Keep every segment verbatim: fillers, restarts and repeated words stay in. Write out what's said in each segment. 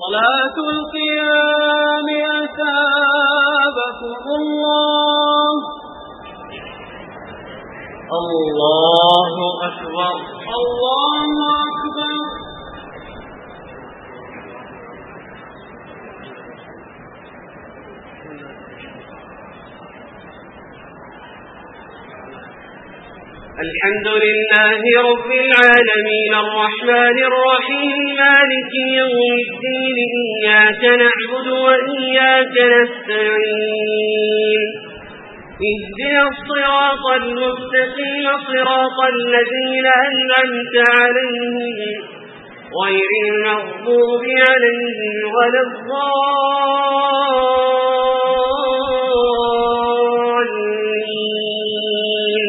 صلاة القيام أثابكم الله. الله أكبر الله أكبر. الحمد لله رب العالمين الرحمن الرحيم مالك يوم الدين إياك نعبد وإياك نستعين اهدنا الصراط المستقيم صراط الذين أنعمت عليهم غير المغضوب عليهم ولا الضالين.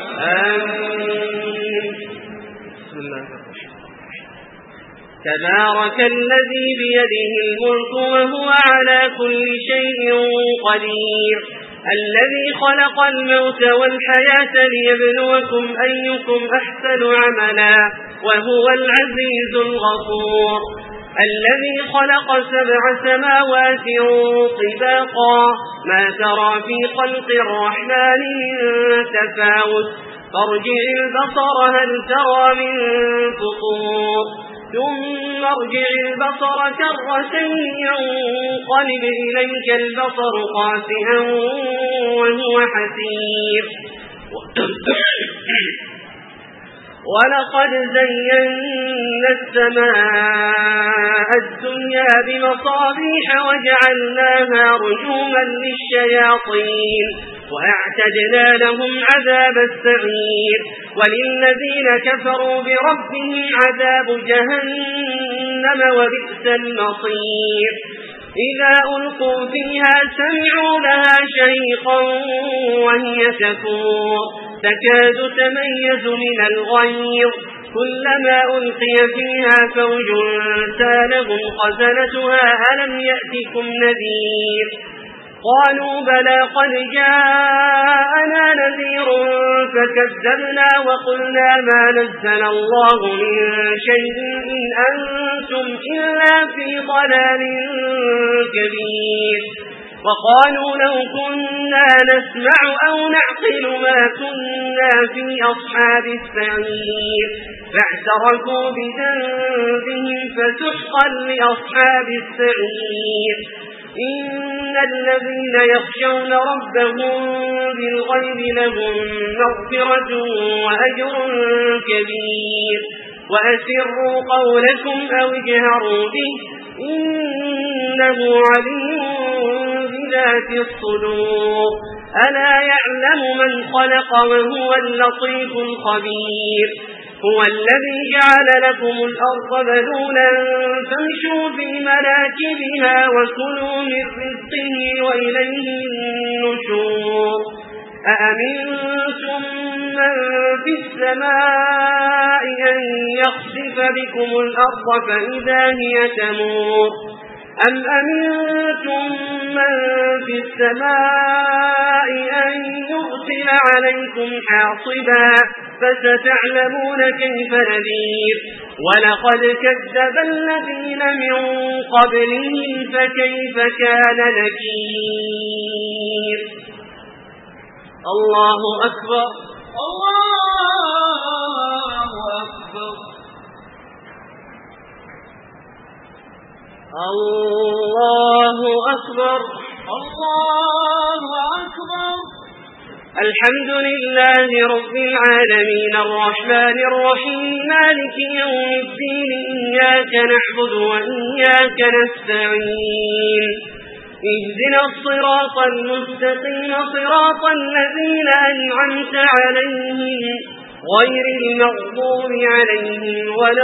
آمين. بسم الله الرحمن الرحيم. تبارك الذي بيده الملك وهو على كل شيء قدير الذي خلق الموت والحياة ليبلوكم أيكم أحسن عملا وهو العزيز الغفور الذي خلق سبع سماوات طباقا ما ترى في خلق الرحمن من تفاوت فارجع البصر هل ترى من فطور ثم ارجع البصر كرتين ينقلب إليك البصر خاسئا وهو حسير ولقد زينا السماء الدنيا بمصابيح وجعلناها رجوما للشياطين وأعتدنا لهم عذاب السعير وللذين كفروا بربهم عذاب جهنم وبئس المصير إذا ألقوا فيها سمعوا لها شهيقا وهي تفور تكاد تميز من الغيظ كلما ألقي فيها فوج سالهم خزنتها ألم يأتكم نذير قالوا بلى قد جاءنا نذير فكذبنا وقلنا ما نزل الله من شيء إن أنتم إلا في ضلال كبير وقالوا لو كنا نسمع أو نعقل ما كنا في أصحاب السعير فاعترفوا بذنبهم فسحقا لأصحاب السعير إن الذين يخشون ربهم بالغيب لهم مغفرة وأجر كبير وأسروا قولكم أو اجهروا به إنه عليم بذات الصدور ألا يعلم من خلق وهو اللطيف الخبير هو الذي جعل لكم الأرض ذلولا فامشوا في مناكبها وكلوا من رزقه وإليه النشور أأمنتم من في السماء أن يخسف بكم الأرض فإذا هي تمور أم أمنتم من في السماء أن يرسل عليكم حاصبا فستعلمون كيف نذير ولقد كذب الذين من قبلهم فكيف كان نكير. الله أكبر الله أكبر الله أكبر الله أكبر. الحمد لله رب العالمين الرحمن الرحيم مالك يوم الدين إياك نعبد وإياك نستعين اهدنا الصراط المستقيم صراط الذين أنعمت عليهم غير المغضوب عليهم ولا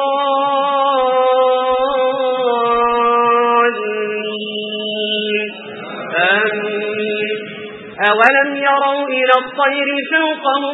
الضالين. آمين. أولم يروا إلى الطير فوقهم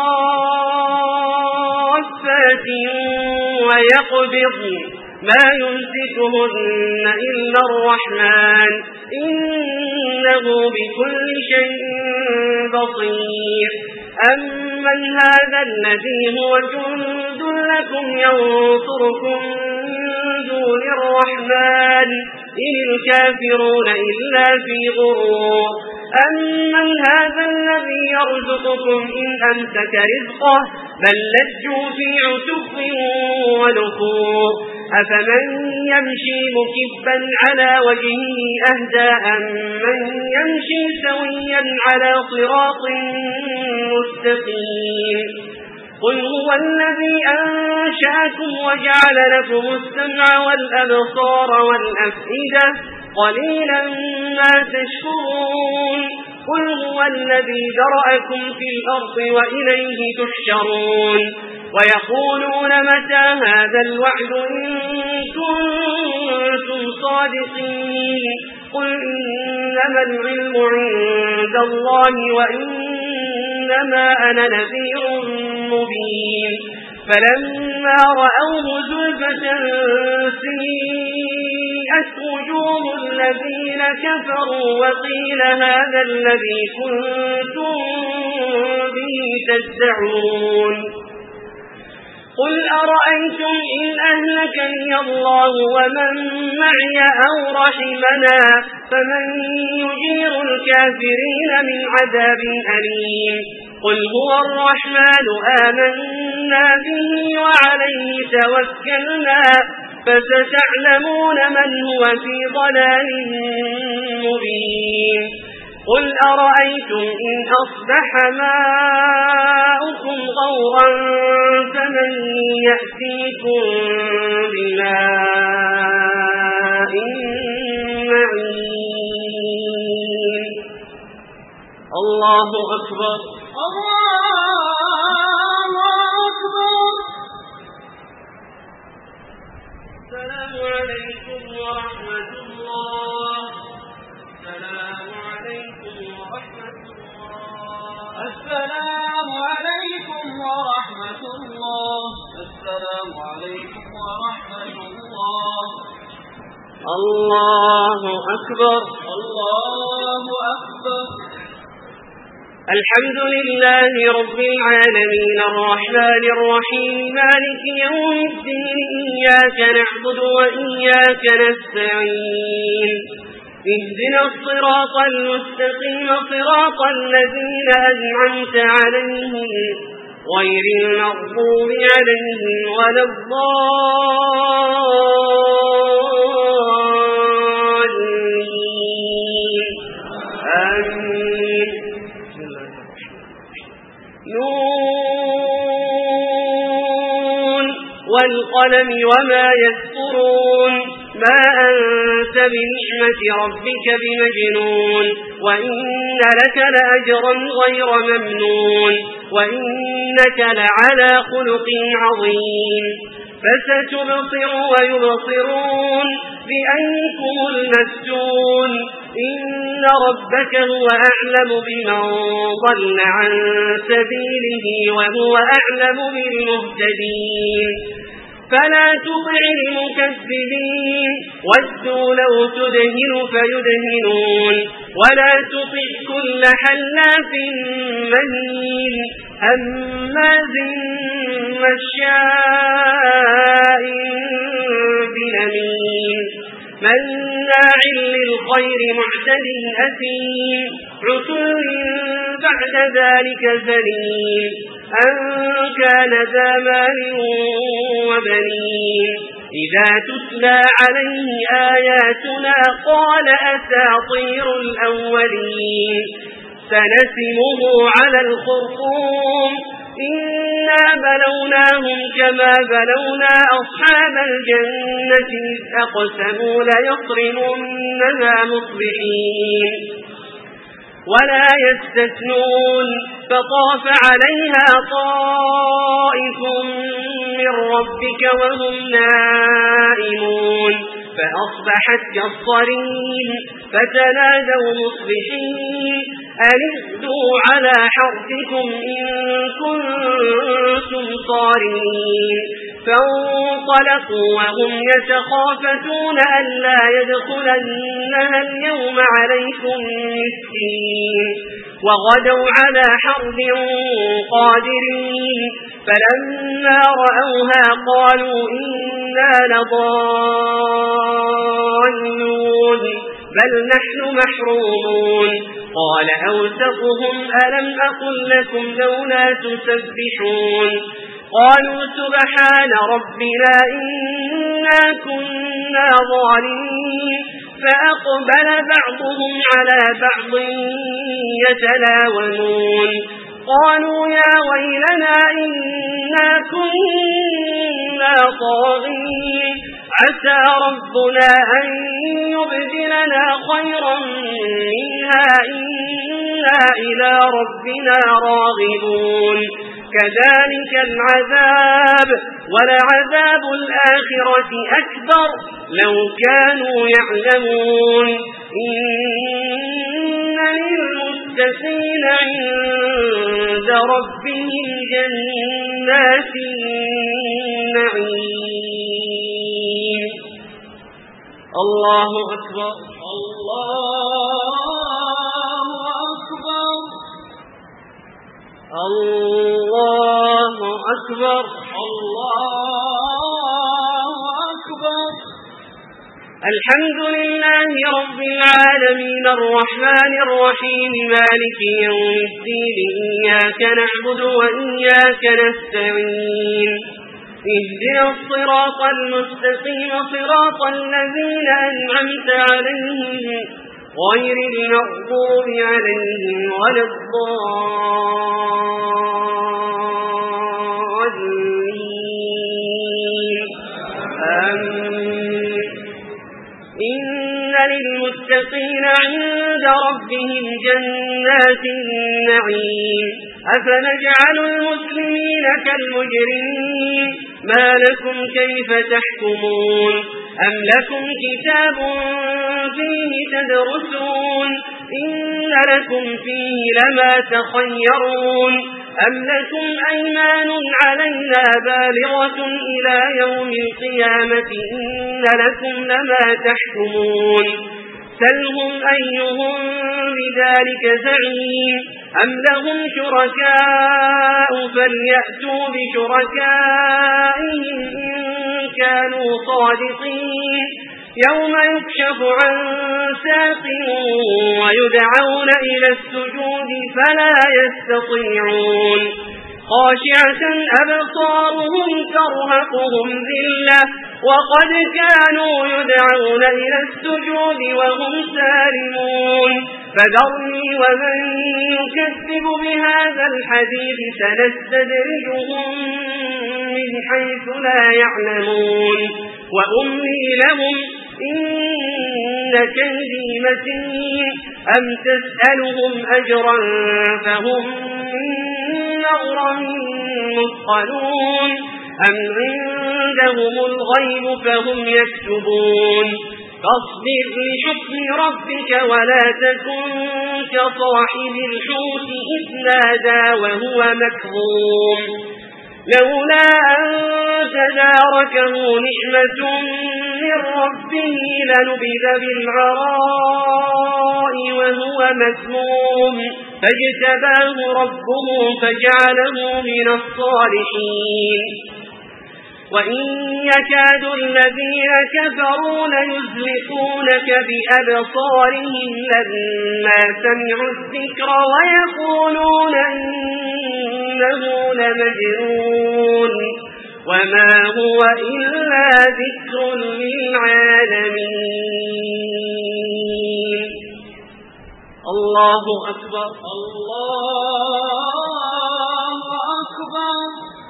صافات ويقبضن ما يمسكهن إلا الرحمن إنه بكل شيء بصير. أمن هذا الذي هو جند لكم ينصركم من دون الرحمن إن الكافرون إلا في غرور أمن هذا الذي يرزقكم إن أمسك رزقه بل لجوا في عتق ونفور أفمن يمشي مكبا على وجهه أهدى أمن يمشي سويا على صراط مستقيم قل هو الذي أنشأكم وجعل لكم السمع والأبصار والأفئدة قليلا ما تشكرون قل هو الذي ذرأكم في الأرض وإليه تحشرون ويقولون متى هذا الوعد إن كنتم صادقين قل إنما العلم عند الله وإنما أنا نذير مبين فلما رأوه زلفة سيئت وجوه الذين كفروا وقيل هذا الذي كنتم به تدعون قل أرأيتم إن أهلكني الله ومن معي أو رحمنا فمن يجير الكافرين من عذاب أليم قل هو الرحمن آمنا به وعليه توكلنا فستعلمون من هو في ضلال مبين قل أرأيتم إن أصبح ماؤكم غورا فمن يأتيكم بماء معين الله أكبر الله أكبر السلام عليكم ورحمة الله السلام عليكم ورحمة الله السلام عليكم ورحمة الله السلام عليكم ورحمة الله الله أكبر الله أكبر الحمد لله رب العالمين الرحمن الرحيم مالك يوم الدين إياك نعبد وإياك نستعين اهدنا الصراط المستقيم صراط الذين أنعمت عليهم غير المغضوب عليهم ولا الضالين آمين نون والقلم وما يسطرون ما أنت بنعمة ربك بمجنون وإن لك لأجرا غير ممنون وإنك لعلى خلق عظيم فستبصر ويبصرون بأيكم المفتون إن ربك هو أعلم بمن ضل عن سبيله وهو أعلم بالمهتدين فلا تطع المكذبين ودوا لو تدهن فيدهنون ولا تطع كل حلاف مهين هماز مشاء بنميم مناع للخير معتد أثيم عتل بعد ذلك زنيم أن كان ذا مال وبنين إذا تتلى عليه آياتنا قال أساطير الأولين سنسمه على الخرطوم إنا بلوناهم كما بلونا أصحاب الجنة إذ أقسموا ليصرمنها مصبحين ولا يستثنون فطاف عليها طائف من ربك وهم نائمون فأصبحت كالصريم فتنادوا مصبحين أن اغدوا على حرثكم إن كنتم صارمين فانطلقوا وهم يتخافتون ألا يدخلنها اليوم عليكم مسكين وغدوا على حرب قادرين فلما رأوها قالوا إنا لضالون بل نحن محرومون قال أوسطهم ألم أقل لكم لولا تسبحون قالوا سبحان ربنا إنا كنا ظالمين فأقبل بعضهم على بعض يتلاومون قالوا يا ويلنا إنا كنا طاغين عسى ربنا أن يبدلنا خيرا منها إنا إلى ربنا راغبون كذلك العذاب ولعذاب الآخرة أكبر لو كانوا يعلمون إن للمتقين عند ربهم جنات النعيم الله أكبر الله أكبر الله أكبر الله أكبر الحمد لله رب العالمين الرحمن الرحيم مالك يوم الدين إياك نعبد وإياك نستعين اهدنا الصراط المستقيم صراط الذين أنعمت عليهم غير المغضوب عليهم ولا الضالين آمين إن للمتقين عند ربهم جنات النعيم أفنجعل المسلمين كالمجرمين ما لكم كيف تحكمون أم لكم كتاب فيه تدرسون إن لكم فيه لما تخيرون أم لكم أيمان علينا بالغة إلى يوم القيامة إن لكم لما تحكمون سلهم أيهم بذلك زعيم أم لهم شركاء فليأتوا بشركائهم إن كانوا صادقين يوم يكشف عن ساق ويدعون إلى السجود فلا يستطيعون خاشعة أبصارهم ترهقهم ذلة وقد كانوا يدعون إلى السجود وهم سالمون فذرني ومن يكذب بهذا الحديث سنستدرجهم من حيث لا يعلمون وأملي لهم إن كيدي متين أم تسألهم أجرا فهم من مغرم مثقلون أم عندهم الغيب فهم يكتبون فاصبر لحكم ربك ولا تكن كصاحب الحوت إذ نادى وهو مكظوم لولا أن تداركه نعمة من ربه لنبذ بالعراء وهو مذموم فاجتباه ربه فجعله من الصالحين وإن يكاد الذين كفروا ليزلقونك بأبصارهم لما سمعوا الذكر ويقولون إنه لمجنون وما هو إلا ذكر للعالمين الله أكبر الله أكبر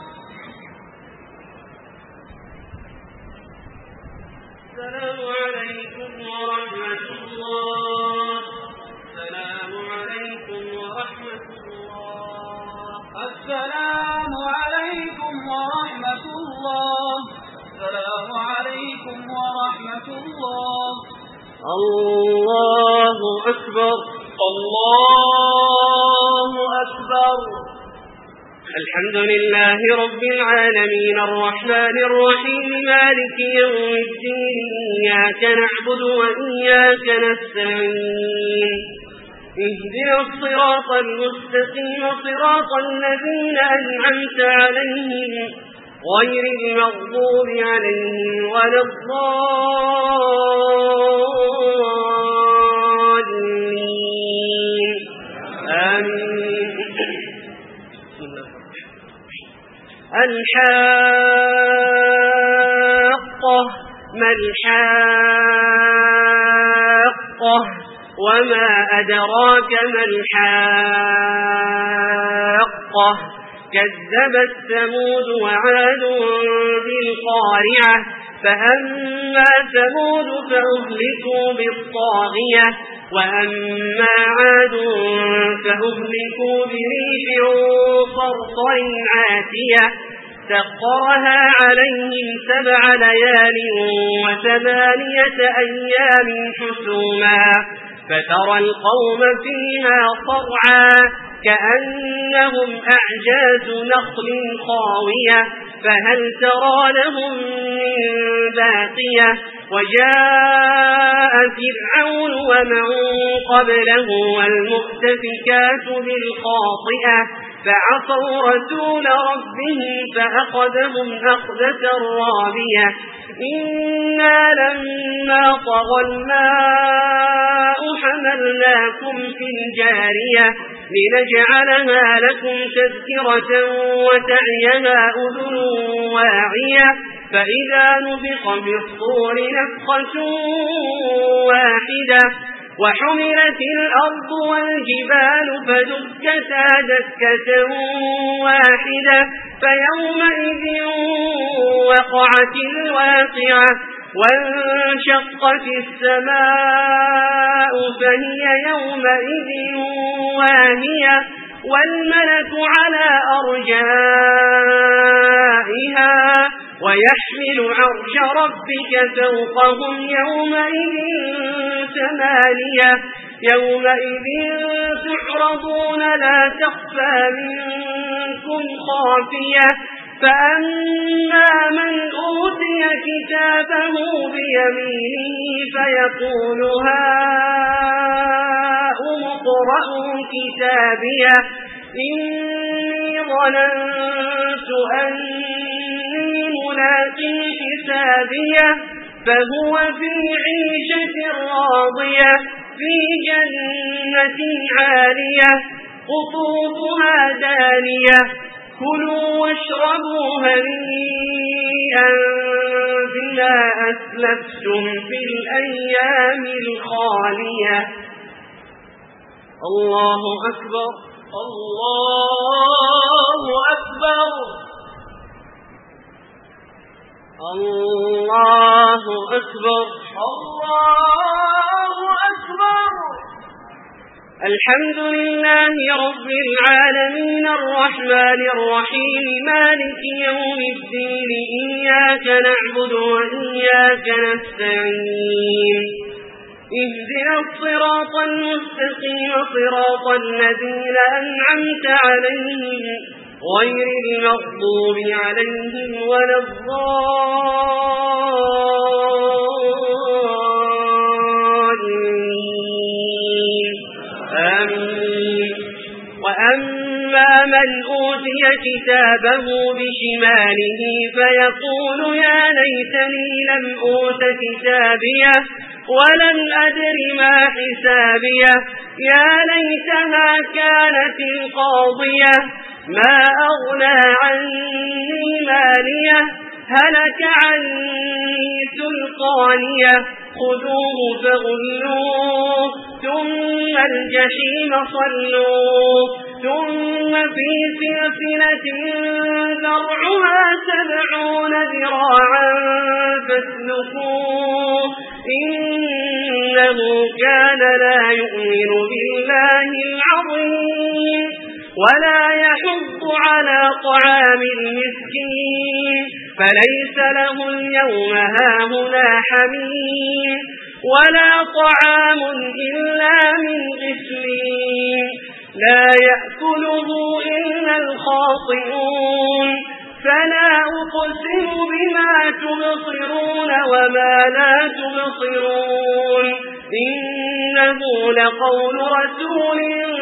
السلام عليكم ورحمة الله السلام عليكم ورحمة الله السلام عليكم ورحمة الله السلام عليكم ورحمة الله الله أكبر الله أكبر الحمد لله رب العالمين الرحمن الرحيم مالك يوم الدين إياك نعبد وإياك نستعين اهدنا الصراط المستقيم صراط الذين أنعمت عليهم غير المغضوب عليهم ولا الضالين آمين. الحاقة ما الحاقة وما أدراك ما الحاقة كذبت ثمود وعاد بالقارعة فأما ثمود فأهلكوا بالطاغية وأما عاد فأهلكوا بريح صرصر عاتية سخرها عليهم سبع ليال وثمانية أيام حسوما فترى القوم فيها صرعا كأنهم أعجاز نخل خاوية فهل ترى لهم من باقية وجاء فرعون ومن قبله والمؤتفكات بالخاطئة فعصوا رسول ربهم فأخذهم أخذة رابية إنا لما طغى الماء حملناكم في الجارية لنجعلها لكم تذكرة وتعيها أذن واعية فإذا نفخ بالصور نفخة واحدة وحملت الأرض والجبال فدكتا دكة واحدة فيومئذ وقعت الواقعة وانشقت السماء فهي يومئذ واهية والملك على أرجائها ويحمل عرش ربك فوقهم يومئذ ثمانية يومئذ تعرضون لا تخفى منكم خافية فأما من أوتي كتابه بيمينه فيقول هاؤم اقرءوا كتابيه إني ظننت أني ملاق حسابيه فهو في عيشة راضية في جنة عالية قطوفها دانية كلوا واشربوا هنيئا بما أسلفتم في الأيام الخالية. الله أكبر الله أكبر الله أكبر الله أكبر. الحمد لله رب العالمين الرحمن الرحيم مالك يوم الدين إياك نعبد وإياك نستعين اهدنا الصراط المستقيم صراط الذين أنعمت عليهم غير المغضوب عليهم ولا الضالين آمين. وأما من أوتي كتابه بشماله فيقول يا ليتني لم أوت كتابيه ولم أدر ما حسابيه يا ليتها كانت القاضية ما أغنى عني ماليه هلك عني سلطانيه خذوه فغلوه ثم الجحيم صلوه ثم في سلسلة ذرعها سبعون ذراعا فاسلكوه إنه كان لا يؤمن بالله العظيم ولا يحض على طعام المسكين فليس له اليوم هاهنا حميم ولا طعام إلا من غسلين لا يأكله إلا الخاطئون فلا أقسم بما تبصرون وما لا تبصرون إنه لقول رسول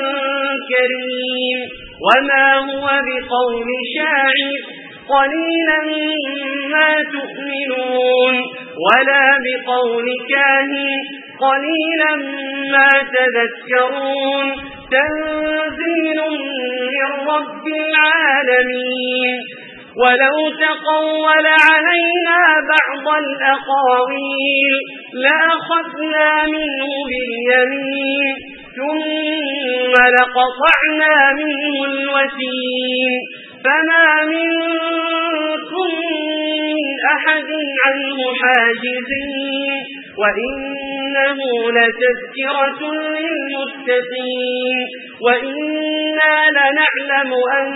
كريم وما هو بقول شاعر قليلا ما تؤمنون ولا بقول كاهن قليلا ما تذكرون تنزيل من رب العالمين ولو تقول علينا بعض الأقاويل لأخذنا منه باليمين ثم لقطعنا منه الوتين فما منكم من أحد عنه حاجزين وإنه لتذكرة للمتقين وإنا لنعلم أن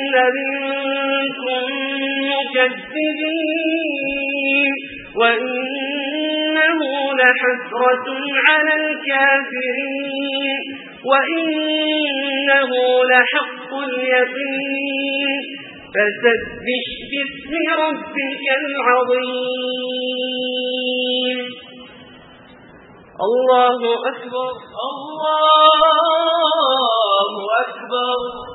منكم مكذبين وإنه لحسرة على الكافرين وإنه لحق اليقين فسبح باسم ربك العظيم الله أكبر الله أكبر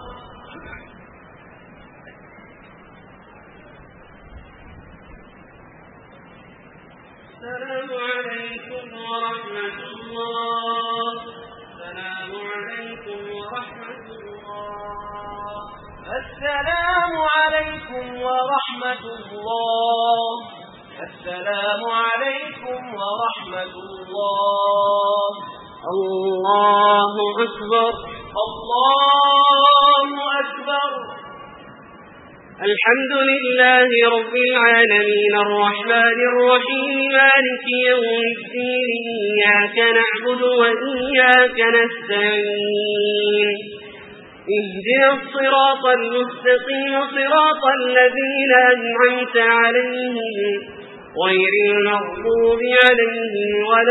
السلام عليكم ورحمة الله السلام عليكم ورحمة الله السلام عليكم ورحمة الله السلام عليكم ورحمة الله الله أكبر الله أكبر الحمد لله رب العالمين الرحمن الرحيم مالك يوم الدين إياك نعبد وإياك نستعين اهدنا الصراط المستقيم صراط الذين أنعمت عليهم غير المغضوب عليهم ولا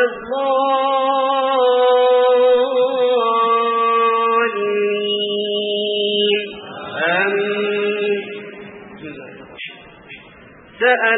الضالين آمين. سأل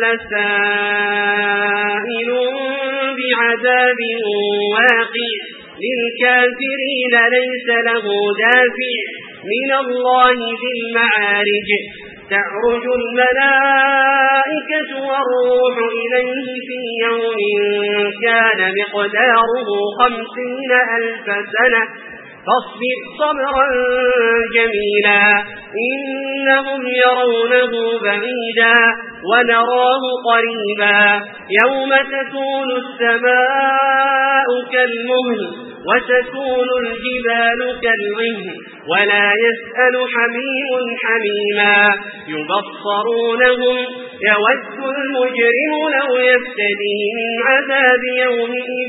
سائل بعذاب واقع للكافرين ليس له دافع من الله ذي المعارج تعرج الملائكة والروح إليه في يوم كان مقداره خمسين ألف سنة فاصبر صبرا جميلا إنهم يرونه بعيدا ونراه قريبا يوم تكون السماء كالمهل وتكون الجبال كالعهن ولا يسأل حميم حميما يبصرونهم يود المجرم لو يفتدي من عذاب يومئذ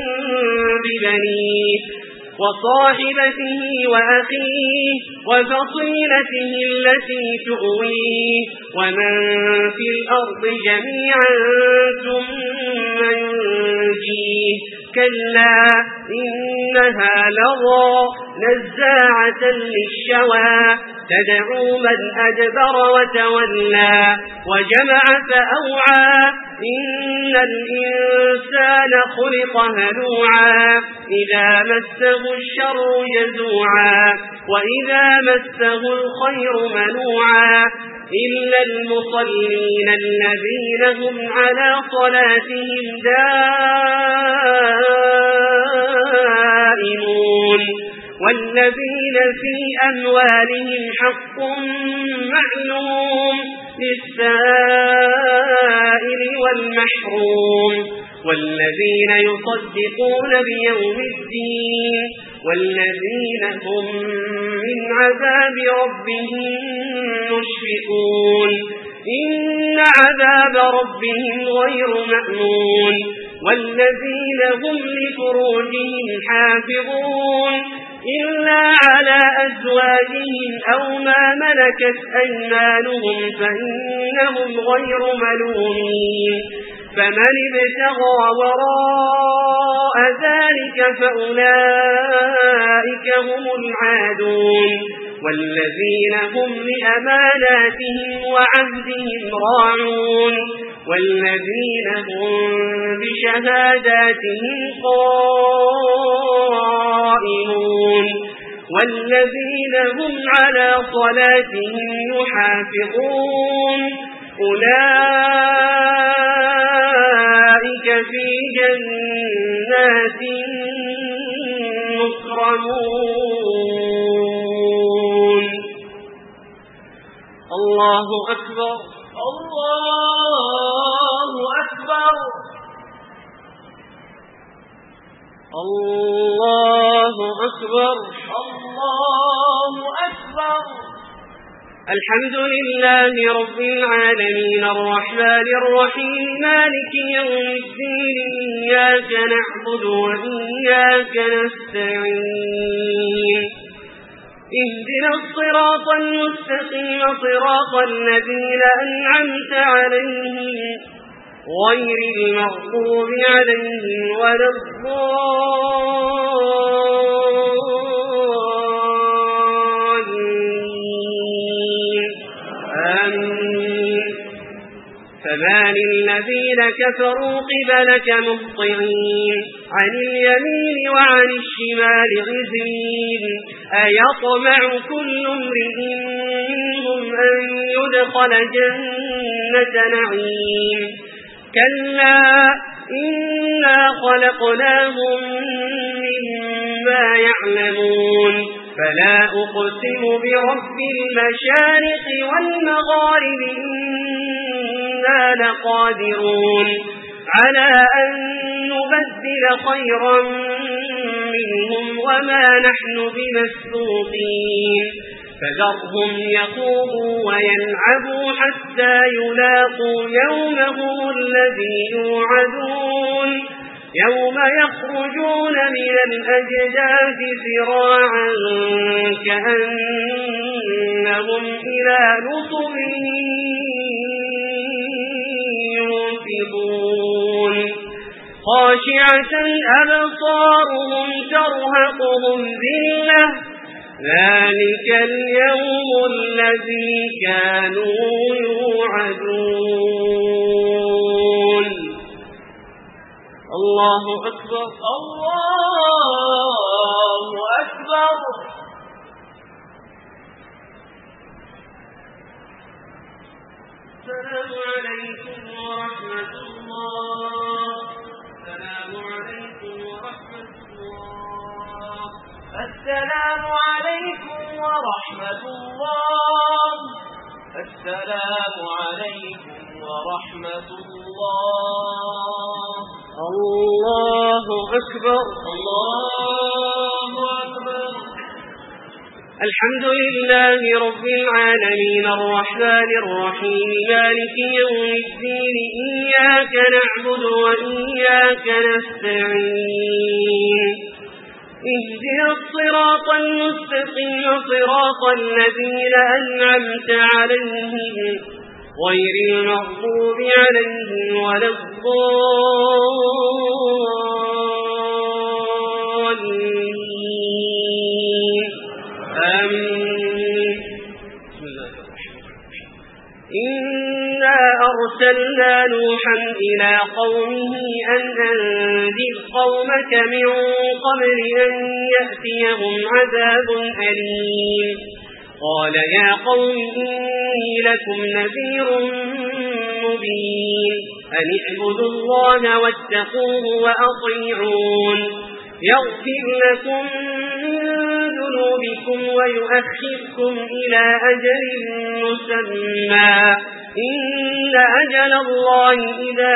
ببنيه وصاحبته وأخيه وفصيلته التي تؤويه ومن في الأرض جميعا ثم ينجيه كلا إنها لظى نزاعة للشوى تدعو من أدبر وتولى وجمع فأوعى إن الإنسان خلق هلوعا إذا مسه الشر جزوعا وإذا مسه الخير منوعا إلا المصلين الذين هم على صلاتهم دائمون والذين في أموالهم حق معلوم للسائل والمحروم والذين يصدقون بيوم الدين والذين هم من عذاب ربهم مشفقون إن عذاب ربهم غير مأمون والذين هم لفروجهم حافظون إلا على أزواجهم أو ما ملكت أيمانهم فإنهم غير ملومين فمن ابتغى وراء ذلك فأولئك هم العادون والذين هم لأماناتهم وعهدهم راعون والذين هم بشهاداتهم قائمون والذين هم على صلاتهم يحافظون أولئك في جنات مكرمون. الله أكبر الله أكبر الله أكبر الله أكبر. الحمد لله رب العالمين الرحمن الرحيم مالك يوم الدين إياك نعبد وإياك نستعين اهدنا الصراط المستقيم صراط الذين أنعمت عليهم غير المغضوب عليهم ولا الضالين آمين. فما للذين كفروا قبلك مهطعين عن اليمين وعن الشمال عزين أيطمع كل امرئ منهم أن يدخل جنة نعيم كلا إنا خلقناهم مما يعلمون فلا أقسم برب المشارق والمغارب إنا لقادرون على أن نبدل خيرا منهم وما نحن بمسبوقين فذرهم يخوضوا ويلعبوا حتى يلاقوا يومهم الذي يوعدون يوم يخرجون من الأجداث سراعا كأنهم إلى نصب يوفضون خاشعة أبصارهم ترهقهم ذلة ذلك اليوم الذي كانوا يوعدون. الله أكبر الله أكبر. السلام عليكم ورحمة الله. السلام عليكم ورحمة الله. السلام عليكم ورحمة الله. السلام عليكم ورحمة الله. الله أكبر الله أكبر. الحمد لله رب العالمين الرحمن الرحيم مالك يوم الدين إياك نعبد وإياك نستعين اهدنا الصراط المستقيم صراط الذين أنعمت عليهم غير المغضوب عليهم ولا الضالين آمين. بسم الله الرحمن الرحيم. إنا أرسلنا نوحا إلى قومه أن أنذر قومك من قبل أن يأتيهم عذاب أليم قال يا قوم إني لكم نذير مبين أن اعبدوا الله واتقوه وأطيعون يغفر لكم من ذنوبكم ويؤخركم إلى أجل مسمى إن أجل الله إذا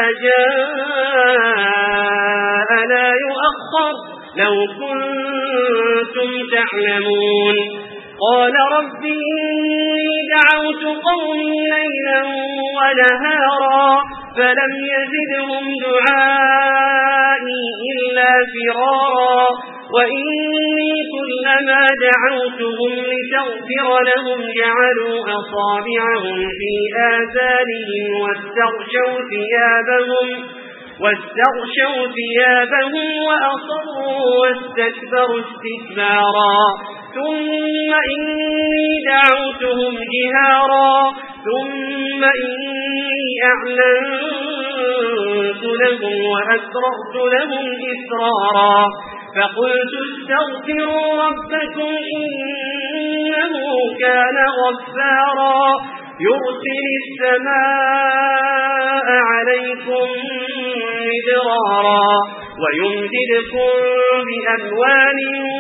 جاء لا يؤخر لو كنتم تعلمون. قال رب إني دعوت قومي ليلا ونهارا فلم يزدهم دعائي إلا فرارا وإني كلما دعوتهم لتغفر لهم جعلوا أصابعهم في آذانهم واستغشوا ثيابهم واستغشوا ثيابهم وأصروا واستكبروا استكبارا ثم إني دعوتهم جهارا ثم إني أعلنت لهم وأسررت لهم إسرارا فقلت استغفروا ربكم إنه كان غفارا يرسل السماء عليكم مدرارا ويمددكم بأموال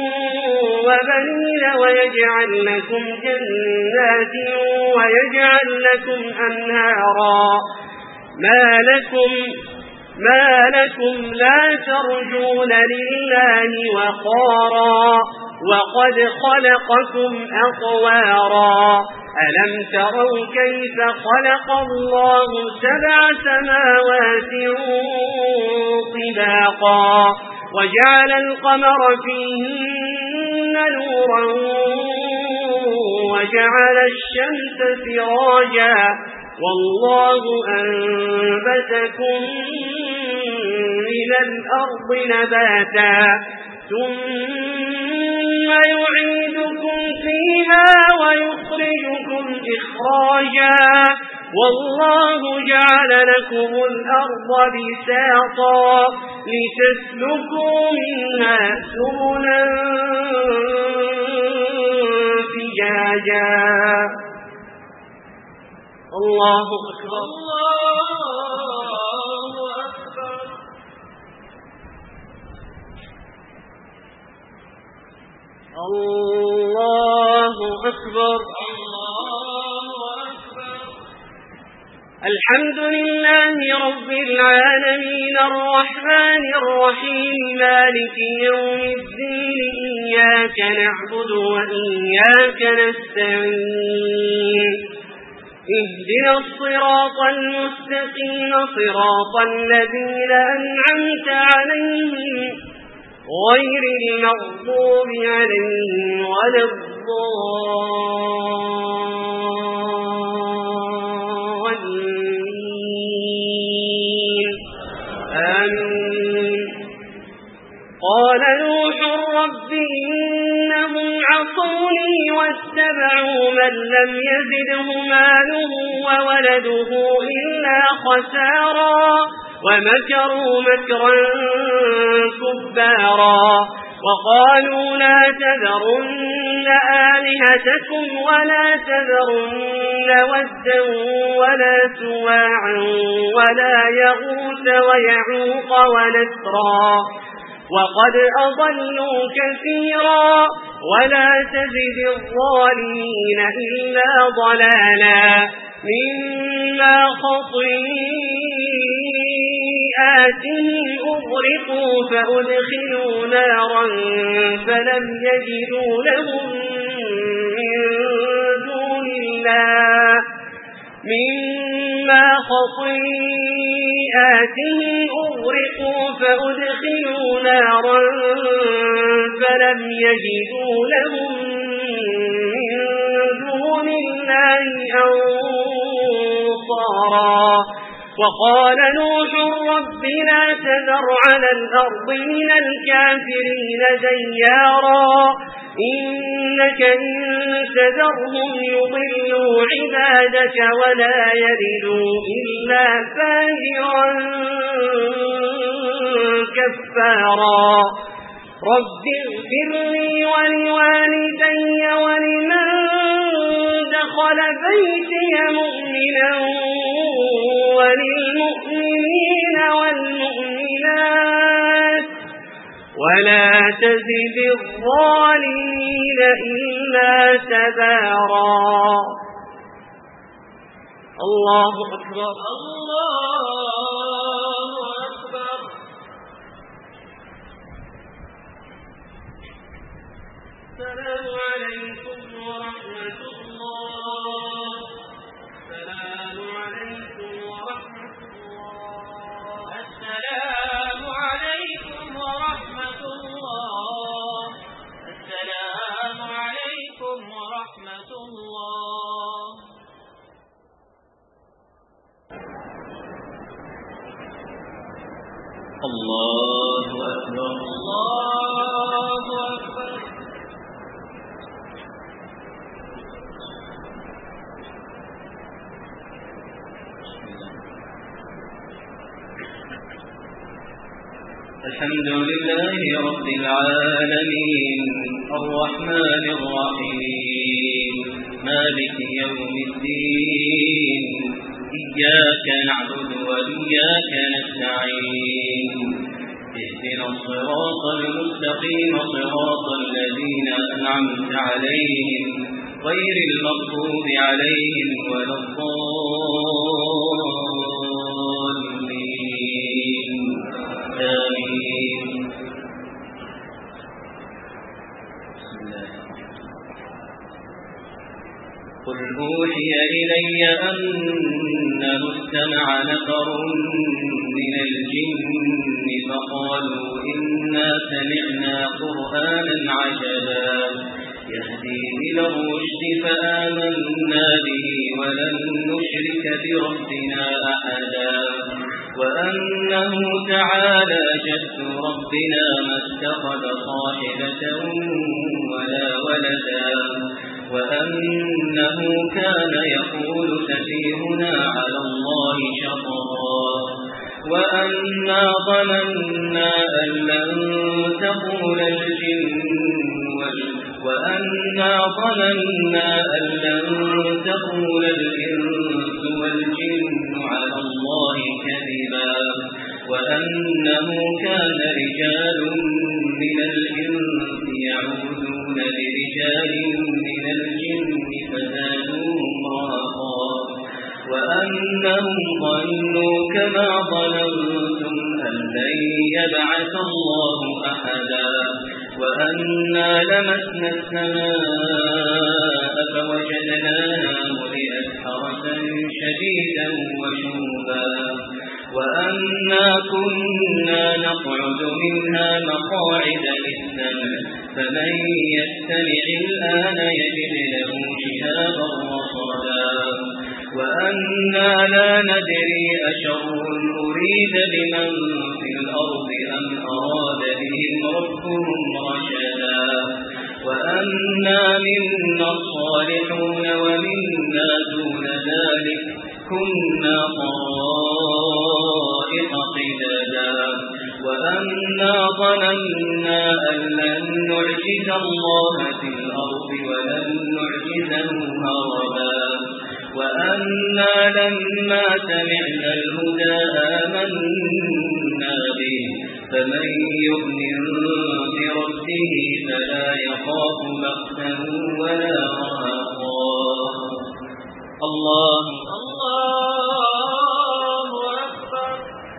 وبنين ويجعل لكم جنات ويجعل لكم أنهارا ما لكم ما لكم لا ترجون لله وقارا وقد خلقكم أطوارا ألم تروا كيف خلق الله سبع سماوات طباقا وجعل القمر فيهن نورا وجعل الشمس سراجا والله أنبتكم من الأرض نباتا ثم يعيدكم فيها ويخرجكم إخراجا والله جعل لكم الأرض بساطا لتسلكوا منها سبلا فجاجا الله أكبر الله أكبر الله أكبر الحمد لله رب العالمين الرحمن الرحيم مالك يوم الدين إياك نعبد وإياك نستعين اهدنا الصراط المستقيم صراط الذين أنعمت عليهم غير المغضوب عليهم ولا الضالين آمين قال نوح رب إنهم عصوني واتبعوا من لم يزده ماله وولده إلا خسارا ومكروا مكرا كبارا وقالوا لا تذرن آلهتكم ولا تذرن ودا ولا سواعا ولا يغوث ويعوق ونسرا وقد أضلوا كثيرا ولا تزد الظالمين إلا ضلالا مما خطيئاتهم أغرقوا فأدخلوا نارا فلم يجدوا لهم من دون الله مما خطيئاتهم أغرقوا فأدخلوا نارا فلم يجدوا لهم من دون الله أنصارا وقال نوح رب لا تذر على الأرض من الكافرين ديارا إنك إن تذرهم يضلوا عبادك ولا يلدوا إلا فاجرا كفارا رب اغفر لي ولوالدي ولمن دخل بيتي مؤمنا وللمؤمنين والمؤمنات ولا تزد الظالمين إلا تبارا الله أكبر الله أكبر السلام عليكم ورحمة الله السلام عليكم ورحمة الله السلام عليكم ورحمة الله السلام عليكم ورحمة الله الله أكبر الله أكبر الحمد لله رب العالمين الرحمن الرحيم مالك يوم الدين إياك نعبد وإياك نستعين اهدنا الصراط المستقيم صراط الذين أنعمت عليهم غير المغضوب عليهم ولا الضالين آمين. قل أوحي إلي أنه استمع نفر من الجن فقالوا إنا سمعنا قرآنا عجبا يهدي إلى الرشد فآمنا به ولن نشرك بربنا أحدا وأنه تعالى جد ربنا ما اتخذ صاحبة ولا ولدا وأنه كان يقول سفيهنا على الله شططا وأنا ظننا أن لن تقول الجن وأنا ظننا أن لن تقول الإنس والجن على الله كذبا وأنه كان رجال من الإنس يعوذون برجال من الجن فزادوهم رهقا وأنهم ظنوا كما ظننتم أن لن يبعث الله أحدا وأنا لمسنا السماء فوجدناها ملئت حرسا شديدا وشوبا وأنا كنا نقعد منها مقاعد للسمع فمن يستمع الآن يجد له شهابا رصدا وأنا لا ندري أشر أريد بمن في الأرض أم أراد بهم ربهم رشدا وأنا منا الصالحون ومنا دون ذلك كنا طرائق قددا وأنا ظننا أن لن نعجز الله في الأرض ولن نعجزه هربا وأنا لما سمعنا الهدى آمنا به فمن يؤمن بربه فلا يخاف بخسا ولا رهقا. الله الله أكبر.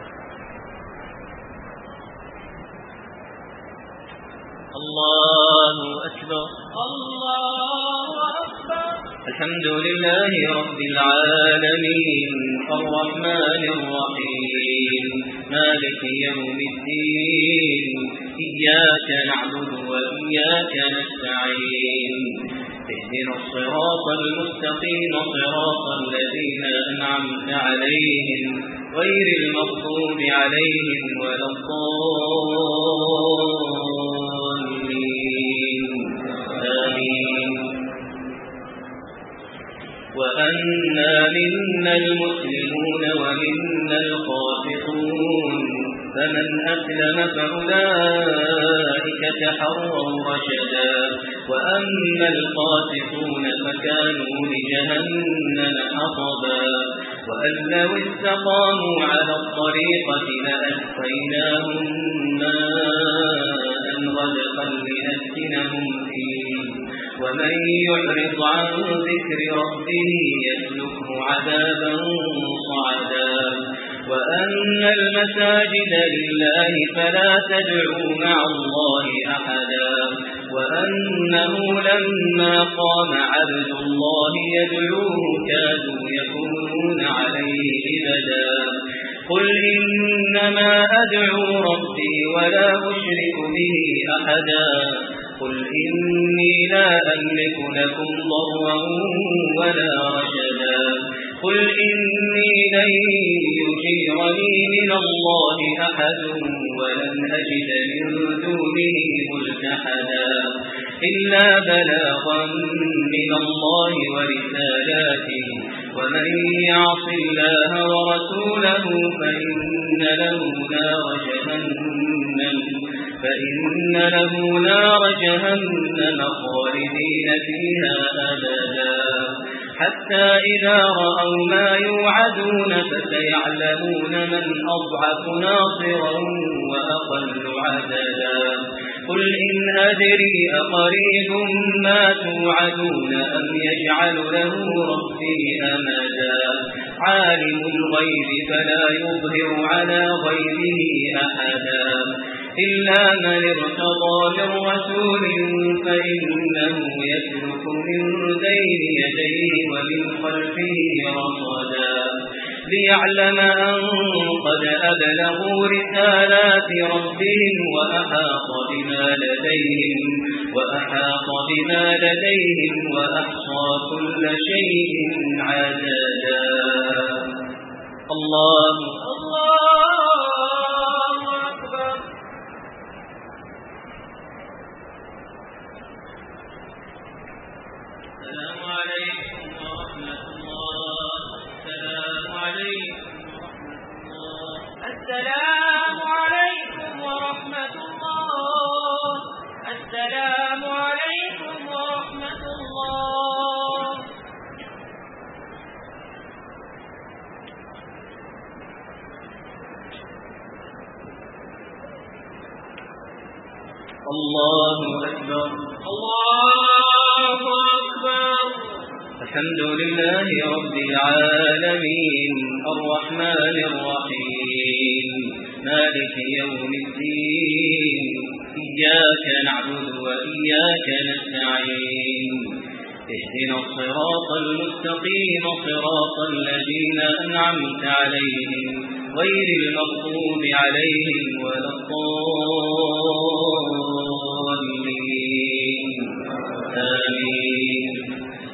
الله أكبر. الله أكبر. الحمد لله رب العالمين الرحمن الرحيم مالك يوم الدين إياك نعبد وإياك نستعين اهدنا الصراط المستقيم صراط الذين أنعمت عليهم غير المغضوب عليهم ولا الضالين آمين. وأنا منا المسلمون ومنا القاسطون فمن أسلم فأولئك تحروا رشدا وأما القاسطون فكانوا لجهنم حطبا وأن لو استقاموا على الطريقة لأسقيناهم ماء غدقا لنفتنهم فيه ومن يعرض عن ذكر ربه يسلكه عذابا صعدا وأن المساجد لله فلا تدعوا مع الله أحدا وأنه لما قام عبد الله يدعوه كادوا يكونون عليه لبدا قل إنما أدعو ربي ولا أشرك به أحدا قل إني لا أملك لكم ضرا ولا رشدا قل إني لن يجيرني من الله أحد ولن أجد من دونه ملتحدا إلا بلاغا من الله ورسالاته ومن يعص الله ورسوله فإن له نار جهنم فإن له نار جهنم خالدين فيها أبدا حتى إذا رأوا ما يوعدون فسيعلمون من أضعف ناصرا وأقل عددا قل إن أدري أقريب ما توعدون أم يجعل له ربي أمدا عالم الغيب فلا يظهر على غيبه أحدا إلا من ارتضى من رسول فإنه يسلك من بين يديه ومن خلفه رصدا ليعلم أن قد أبلغوا رسالات ربهم وأحاط بما لديهم وأحاط بما لديهم وأحصى كل شيء عددا. الله الله أكبر. السلام عليكم ورحمة الله. السلام عليكم ورحمة الله. السلام عليكم ورحمة الله. الله أكبر. الله أكبر. الحمد لله رب العالمين الرحمن الرحيم مالك يوم الدين إياك نعبد وإياك نستعين اهدنا الصراط المستقيم صراط الذين أنعمت عليهم غير المغضوب عليهم ولا الضالين آمين.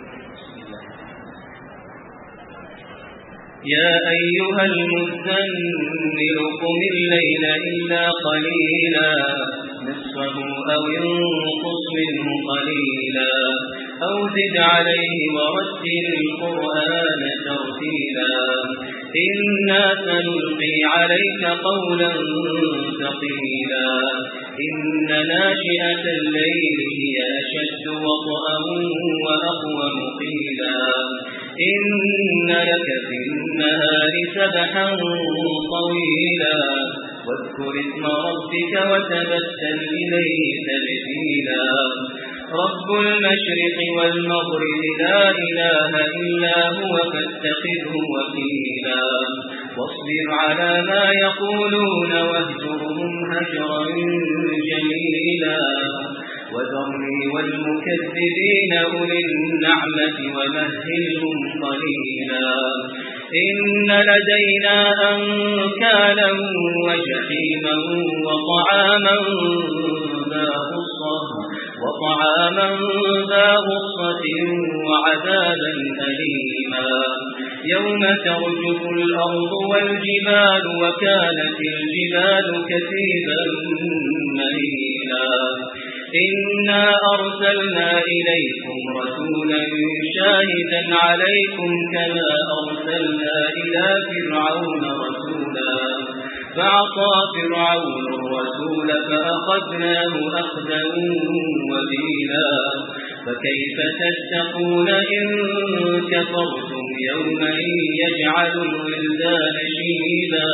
يا أيها المزمل قم الليل إلا قليلا نصفه أو انقص منه قليلا أو زد عليه ورتل القرآن ترتيلا إنا سنلقي عليك قولا ثقيلا إن ناشئة الليل هي أشد وطئا وأقوم قيلا إن لك في النهار سبحا طويلا واذكر اسم ربك وتبتل إليه تبتيلا رب المشرق والمغرب لا إله إلا هو فاتخذه وكيلا واصبر على ما يقولون واهجرهم هجرا جميلا وذرني والمكذبين أولي النعمة ومهلهم قليلا إن لدينا أنكالا وجحيما وطعاما ذا غصة وطعاما ذا غصة وعذابا أليما يوم ترجف الأرض والجبال وكانت الجبال كثيبا مهيلا إنا أرسلنا إليكم رسولا شاهدا عليكم كما أرسلنا إلى فرعون رسولا فعصى فرعون الرسول فأخذناه أخذا وبيلا فكيف تتقون إن كفرتم يوما يجعل الولدان شيبا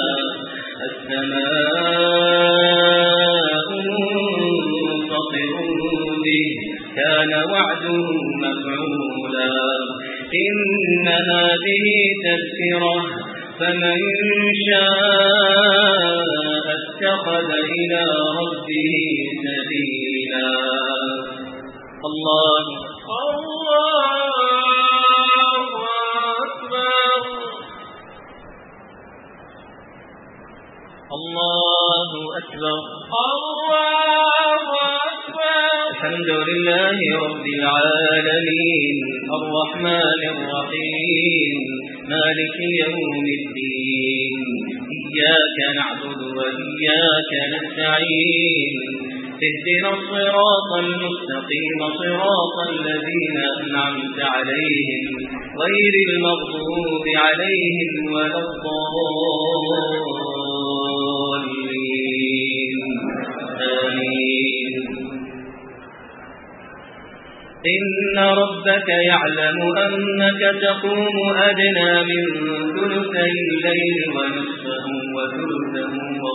السماء منفطر به كان وعده مفعولا إن هذه تذكرة فمن شاء اتخذ إلى ربه سبيلا. الله الله أكبر. الله أكبر. الله أكبر. الحمد لله رب العالمين الرحمن الرحيم مالك يوم الدين إياك نعبد وإياك نستعين اهدنا الصراط المستقيم صراط الذين أنعمت عليهم غير المغضوب عليهم ولا الضالين آمين. إن ربك يعلم أنك تقوم أدنى من ثلثي الليل ونصفه وثلثه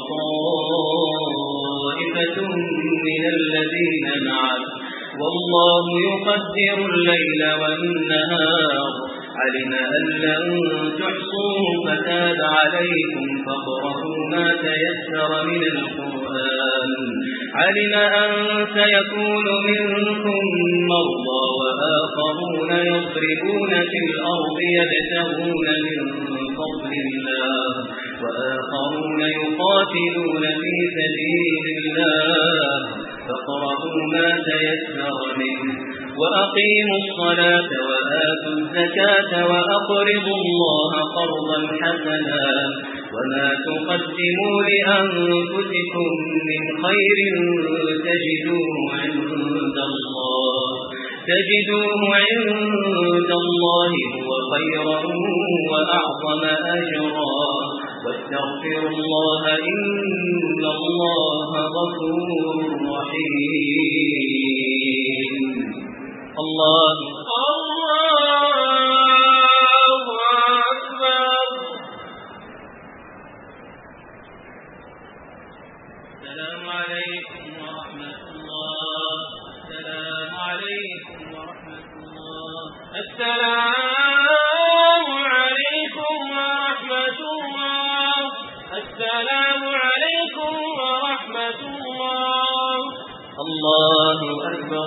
وطائفة من الذين معك والله يقدر الليل والنهار علم أن لن تحصوه فتاب عليكم فاقرؤوا ما تيسر من القرآن علم أن سيكون منكم مرضى وآخرون يضربون في الأرض يبتغون من فضل الله وآخرون يقاتلون في سبيل الله فاقرؤوا ما تيسر منه وأقيموا الصلاة وآتوا الزكاة وأقرضوا الله قرضا حسنا وما تقدموا لأنفسكم من خير تجدوه عند الله تجدوه عند الله هو خيرا وأعظم أجرا واستغفروا الله إن الله غفور رحيم. الله الله أكبر. السلام عليكم ورحمة الله. السلام عليكم ورحمة الله. السلام عليكم ورحمة الله. السلام عليكم ورحمة الله. الله أكبر.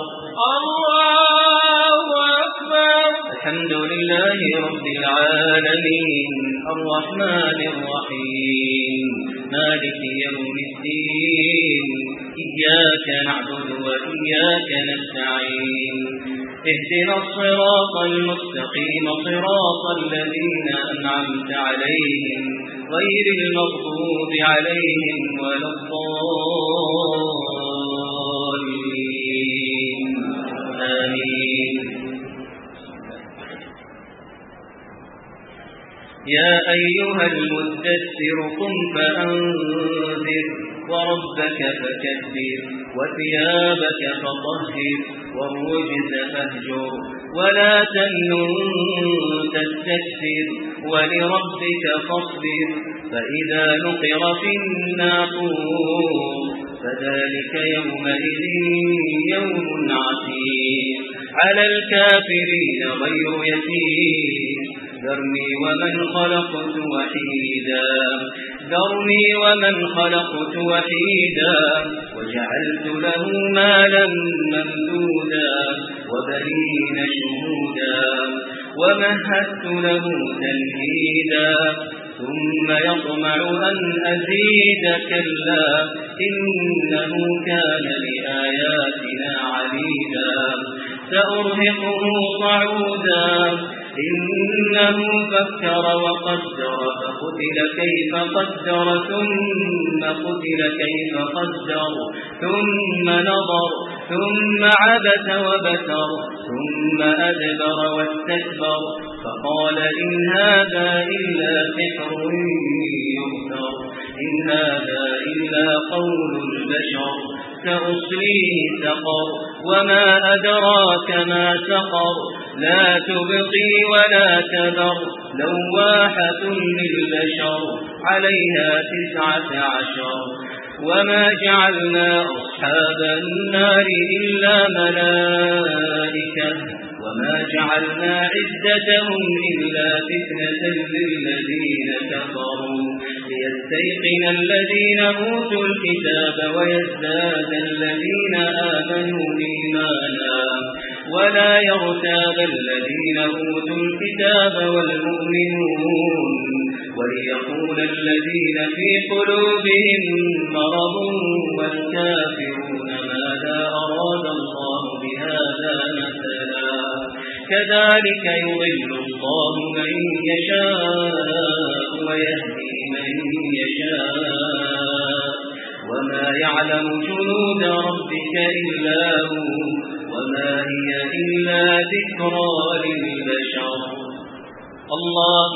الله أكبر. الحمد لله رب العالمين الرحمن الرحيم مالك يوم الدين إياك نعبد وإياك نستعين اهدنا الصراط المستقيم صراط الذين أنعمت عليهم غير المغضوب عليهم ولا الضالين آمين. يا أيها المدثر قم فأنذر وربك فكبر وثيابك فطهر والرجز فاهجر ولا تمنن تستكثر ولربك فاصبر فإذا نقر في الناقور فذلك يومئذ يوم عسير على الكافرين غير يسير ذرني ومن خلقت وحيدا ذرني ومن خلقت وحيدا وجعلت له مالا ممدودا وبنين شهودا ومهدت له تمهيدا ثم يطمع أن أزيد كلا إنه كان لآياتنا عنيدا سأرهقه صعودا إنه فكر وقدر فقتل كيف قدر ثم قتل كيف قدر ثم نظر ثم عبس وبسر ثم أدبر واستكبر فقال إن هذا إلا سحر يؤثر إن هذا إلا قول البشر سأصليه سقر وما أدراك ما سقر لا تبقي ولا تذر لواحة للبشر عليها تسعة عشر وما جعلنا أصحاب النار إلا ملائكة وما جعلنا عدتهم إلا فتنة للذين كفروا ليستيقن الذين أوتوا الكتاب ويزداد الذين آمنوا إيمانا ولا يرتاب الذين أوتوا الكتاب والمؤمنون وليقول الذين في قلوبهم مرض والكافرون ماذا أراد الله بهذا مثلا كذلك يضل الله من يشاء ويهدي من يشاء وما يعلم جنود ربك إلا هو وما هي إلا ذكرى للبشر. الله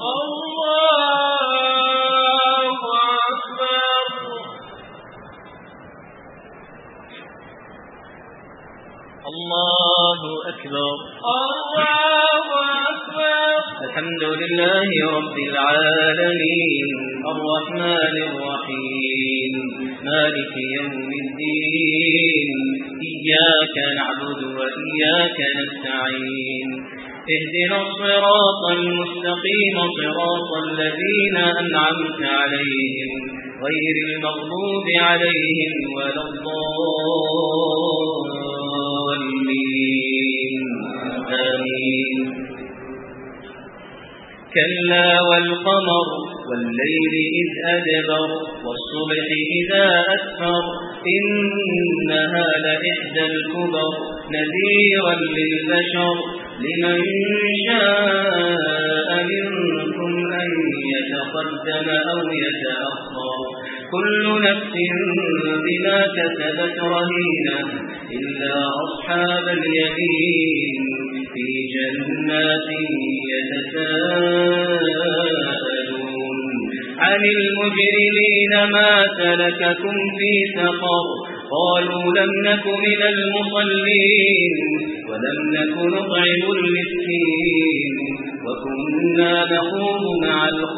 الله أكبر. الله الله أكبر الله أكبر. الحمد لله رب العالمين الرحمن الرحيم مالك يوم الدين إياك نعبد وإياك نستعين اهدنا الصراط المستقيم صراط الذين أنعمت عليهم غير المغضوب عليهم ولا الضالين آمين. كلا والقمر والليل إذ أدبر والصبح إذا أسفر إنها لإحدى الكبر نذيرا للبشر لمن شاء منكم أن يتقدم أو يتأخر كل نفس بما كسبت رهينة إلا أصحاب اليمين في جنات يتساءلون عن المجرمين ما سلككم في سقر قالوا لم نك من المصلين ولم نك نطعم المسكين وكنا نخوض مع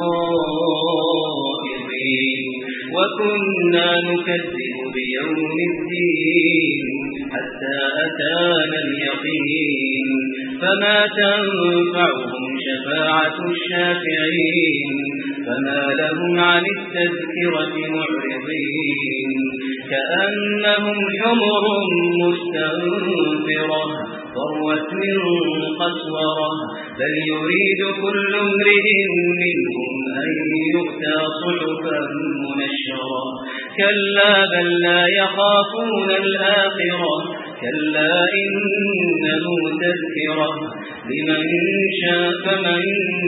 الخائضين وكنا نكذب بيوم الدين حتى أتانا اليقين فما تنفعهم شفاعة الشافعين فما لهم عن التذكرة معرضين كأنهم حمر مستنفرة ضروت من قسورة بل يريد كل امرئ منهم أن يؤتى صحفا منشرة كلا بل لا يخافون الآخرة كلا إنه تذكرة لمن شاء فمن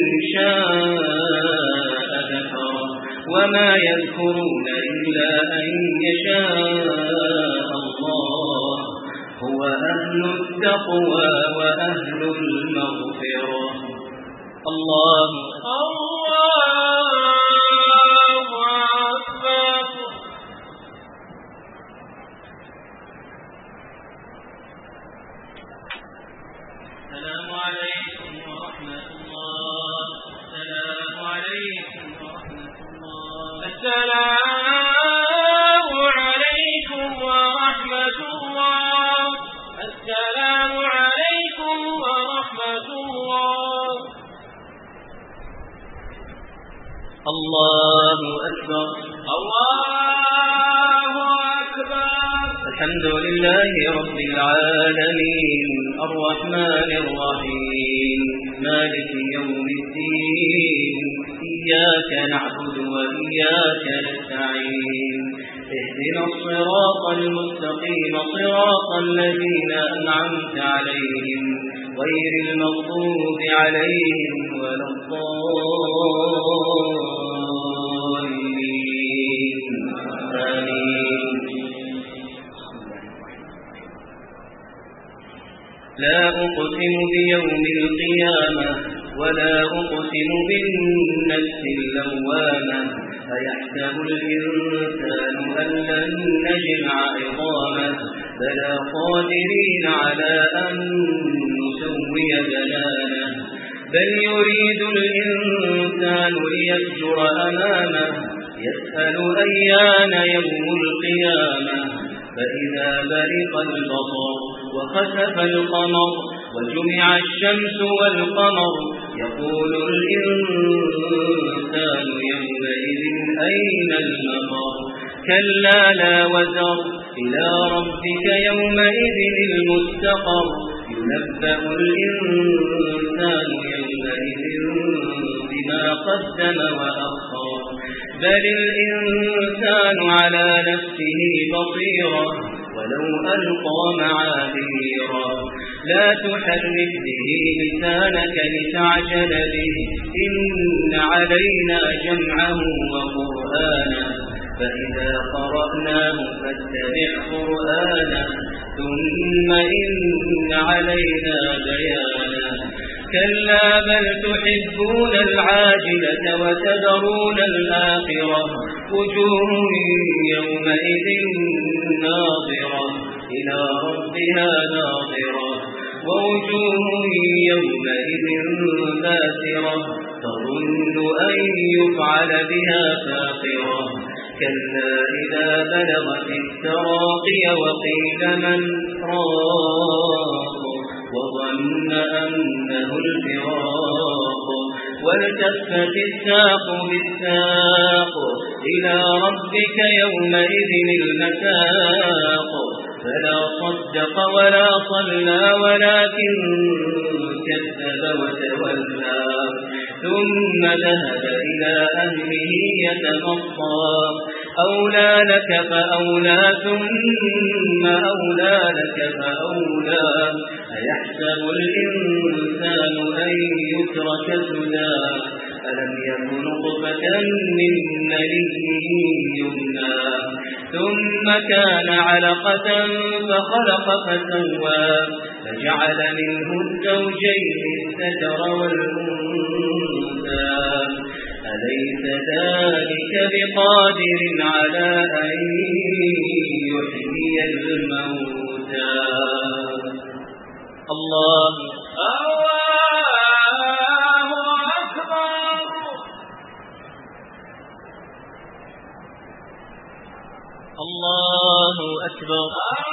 شاء ذكره وما يذكرون إلا أن يشاء الله هو أهل التقوى وأهل المغفرة. الله الله أكبر. السلام عليكم ورحمة الله. السلام عليكم ورحمة الله. السلام عليكم ورحمة الله. السلام عليكم ورحمة الله. الله أكبر. الله أكبر. الحمد لله رب العالمين الرحمن الرحيم مالك يوم الدين إياك نعبد وإياك نستعين اهدنا الصراط المستقيم صراط الذين أنعمت عليهم غير المغضوب عليهم ولا الضالين آمين. لا أقسم بيوم القيامة ولا أقسم بالنفس اللوامة أيحسب الإنسان أن لن نجمع عظامه بلى قادرين على أن نسوي بنانه بل يريد الإنسان ليفجر أمامه يسأل أيان يوم القيامة فإذا برق البصر وخسف القمر وجمع الشمس والقمر يقول الإنسان يومئذ أين المفر كلا لا وزر إلى ربك يومئذ المستقر ينبأ الإنسان يومئذ بما قدم وأخر بل الإنسان على نفسه بصيرة ولو ألقى معاذيرا لا تحرك به لسانك لتعجل به إن علينا جمعه وقرآنه فإذا قرأناه فاتبع قرآنه ثم إن علينا بيانه كلا بل تحبون العاجلة وتذرون الآخرة وجوه يومئذ ناظرة إلى ربها ناظرة ووجوه يومئذ باسرة تظن أن يفعل بها فاقرة كلا إذا بلغت التراقي وقيل من راق وظن أنه الفراق والتفت الساق بالساق إلى ربك يومئذ المساق فلا صدق ولا صلى ولكن كذب وتولى ثم ذهب إلى أهله يتمطى أولى لك فأولى ثم أولى لك فأولى أيحسب الإنسان أن يترك سدى ألم يكن نطفة من مني يمنى ثم كان علقة فخلق فسوى فجعل منه الزوجين الذكر والأنثى أليس ذلك بقادر على أن يحيي الموتى الله الله أكبر الله أكبر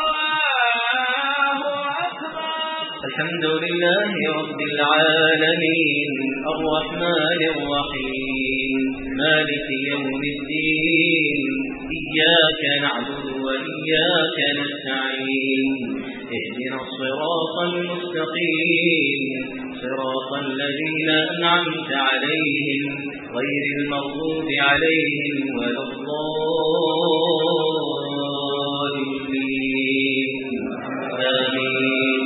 الحمد لله رب العالمين الرحمن الرحيم مالك يوم الدين إياك نعبد وإياك نستعين اهدنا الصراط المستقيم صراط الذين أنعمت عليهم غير المغضوب عليهم ولا الضالين آمين.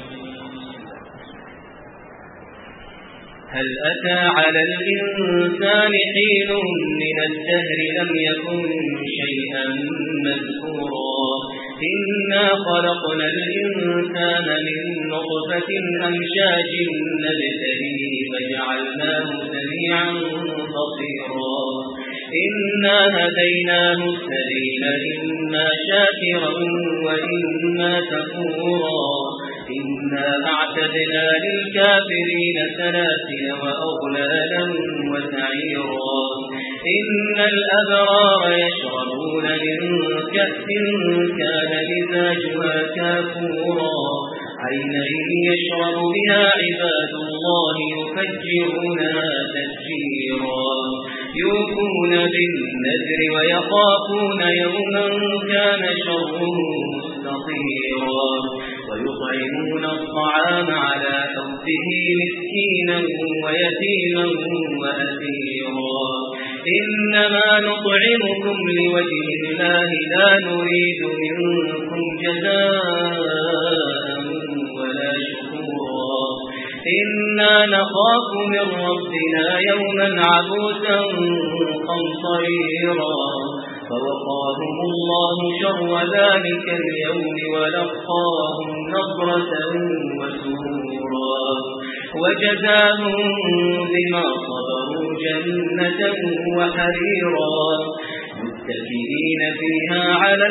هل أتى على الإنسان حين من الدهر لم يكن شيئا مذكورا إنا خلقنا الإنسان من نطفة أمشاج نبتليه فجعلناه سميعا بصيرا إنا هديناه السبيل إما شاكرا وإما كفورا إنا أعتدنا للكافرين سلاسل وأغلالا وسعيرا إن الأبرار يشربون من كأس كان مزاجها كافورا عينا يشرب بها عباد الله يفجرونها تفجيرا يوفون بالنذر ويخافون يوما كان شره مستطيرا ويطعمون الطعام على حبه مسكينا ويتيما وأسيرا إنما نطعمكم لوجه الله لا نريد منكم جزاء ولا شكورا إنا نخاف من ربنا يوما عبوسا قمطريرا فوقاهم الله شر ذلك اليوم ولقاهم نظرة وسرورا وجزاهم بما صبروا جنة وحريرا متكئين فيها على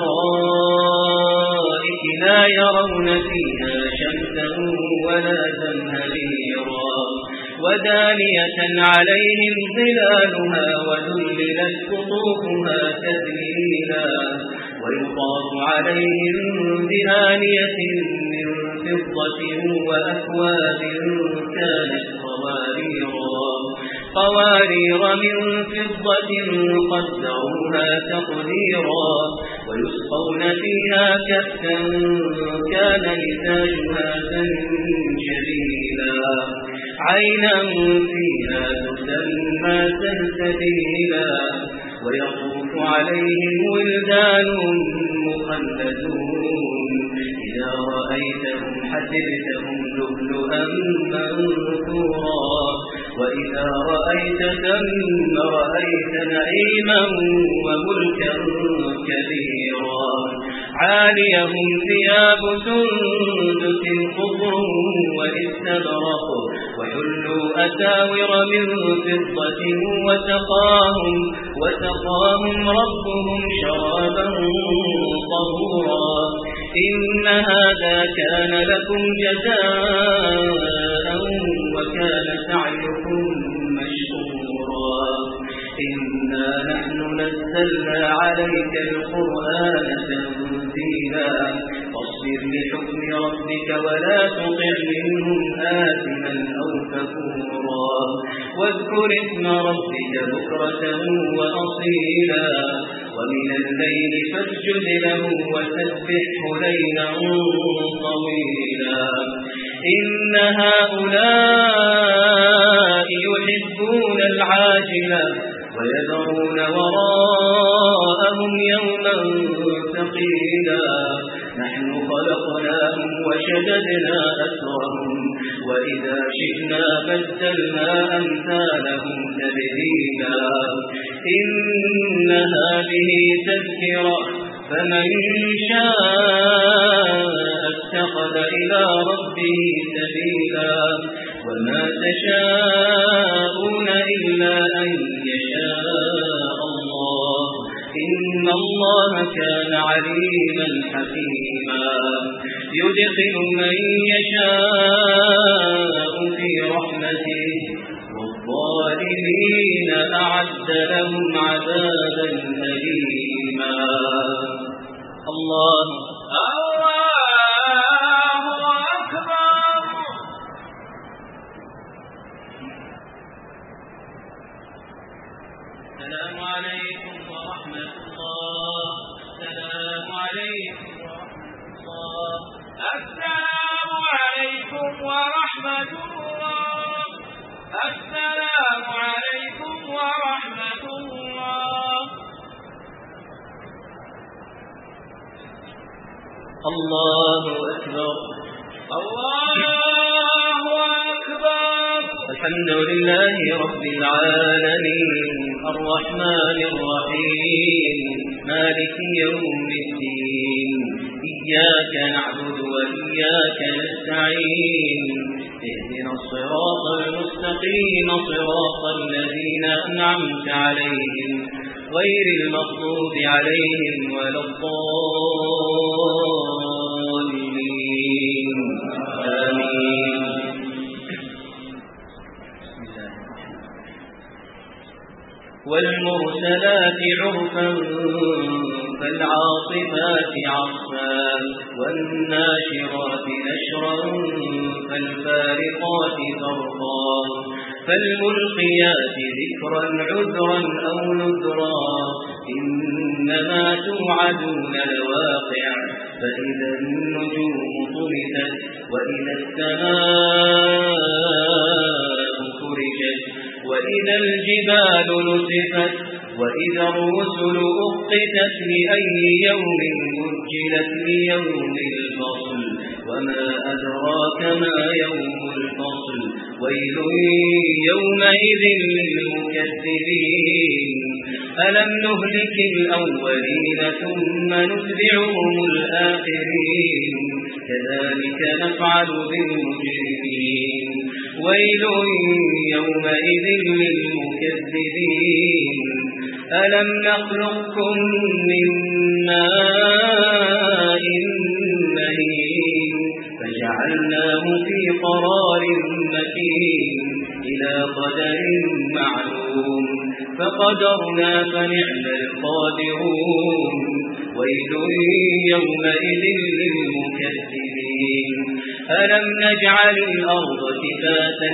الأرائك لا يرون فيها شمسا ولا زمهريرا ودانية عليهم ظلالها وذللت قطوفها تذليلا ويطاف عليهم بآنية من فضة وأكواب كانت قواريرا قوارير من فضة قدروها تقديرا ويسقون فيها كأسا كان مزاجها زنجبيلا عينا فيها تسمى سلسبيلا ويطوف عليهم ولدان مخلدون إذا رأيتهم حسبتهم لؤلؤا منثورا وإذا رأيت ثم رأيت نعيما وملكا كبيرا عاليهم ثياب سندس خضر واستبرق وحلوا أساور من فضة وسقاهم وسقاهم ربهم شرابا طهورا إن هذا كان لكم جزاء وكان سعيكم مشكورا إنا نحن نزلنا عليك القرآن تنزيلا فاصبر لحكم ربك ولا تطع منهم آثما أو كفورا واذكر اسم ربك بكرة وأصيلا ومن الليل فاسجد له وسبحه ليلا طويلا إن هؤلاء يحبون العاجلة ويذرون وراءهم يوما ثقيلا نحن خلقناهم وشددنا أسرهم وإذا شئنا بدلنا أمثالهم تبديلا إن هذه تذكرة فمن شاء اتخذ إلى ربه سبيلا وما تشاءون إلا أن يشاء الله إن الله كان عليما حكيما يدخل من يشاء في رحمته والظالمين أعد لهم عذابا أليما الله الله أكبر. السلام عليكم ورحمة الله. السلام عليكم ورحمة الله. السلام عليكم ورحمة الله. السلام عليكم ورحمة الله. الله أكبر. الله أكبر. الحمد لله رب العالمين الرحمن الرحيم مالك يوم الدين إياك نعبد وإياك نستعين اهدنا الصراط المستقيم صراط الذين أنعمت عليهم غير المغضوب عليهم ولا الضالين آمين. والمرسلات عرفا فالعاصفات عصفا والناشرات نشرا فالفارقات فرقا فالملقيات ذكرا عذرا أو نذرا إنما توعدون لواقع فإذا النجوم طمست وإذا السماء فرجت وإذا الجبال نسفت وإذا الرسل أقتت لأي يوم أجلت ليوم الفصل وما أدراك ما يوم الفصل ويل يومئذ للمكذبين ألم نهلك الأولين ثم نتبعهم الآخرين كذلك نفعل بالمجرمين ويل يومئذ للمكذبين ألم نخلقكم من ماء مهين فجعلناه في قرار مكين إلى قدر معلوم فقدرنا فنعم القادرون ويل يومئذ للمكذبين ألم نجعل الأرض كفاتا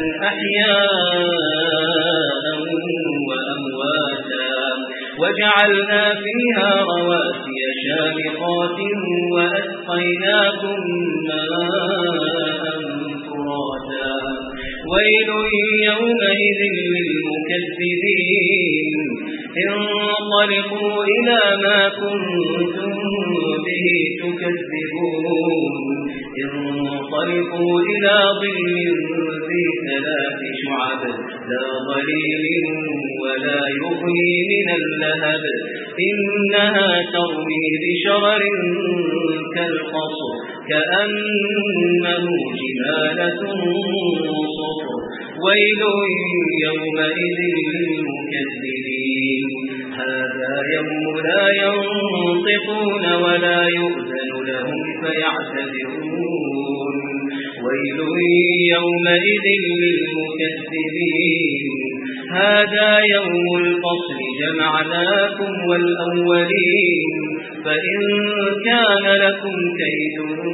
أحياء وأمواتا وجعلنا فيها رواسي شامخات وأسقيناكم ماء فراتا ويل يومئذ للمكذبين انطلقوا إلى ما كنتم به تكذبون انطلقوا إلى ظل ذي ثلاث شعب لا ظليل ولا يغني من اللهب إنها ترمي بشرر كالقصر كأنه جمالة صفر ويل يومئذ للمكذبين هذا يوم لا ينطقون ولا يؤذن لهم كيف يعتذرون ويل يومئذ للمكذبين هذا يوم الفصل جمعناكم والأولين فإن كان لكم كيد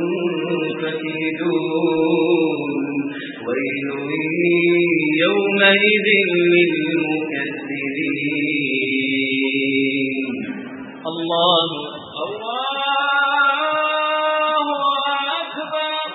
فكيدون ويل يومئذ للمكذبين الله الله أكبر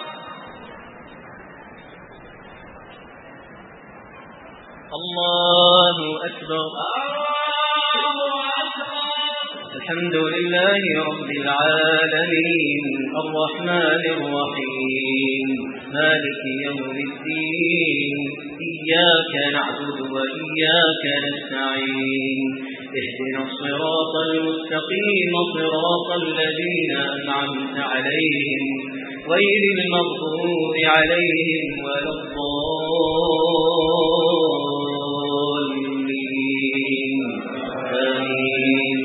الله أكبر الله أكبر الحمد لله رب العالمين الرحمن الرحيم مالك يوم الدين إياك نعبد وإياك نستعين اهدنا الصراط المستقيم صراط الذين أنعمت عليهم غير المغضوب عليهم ولا الضالين آمين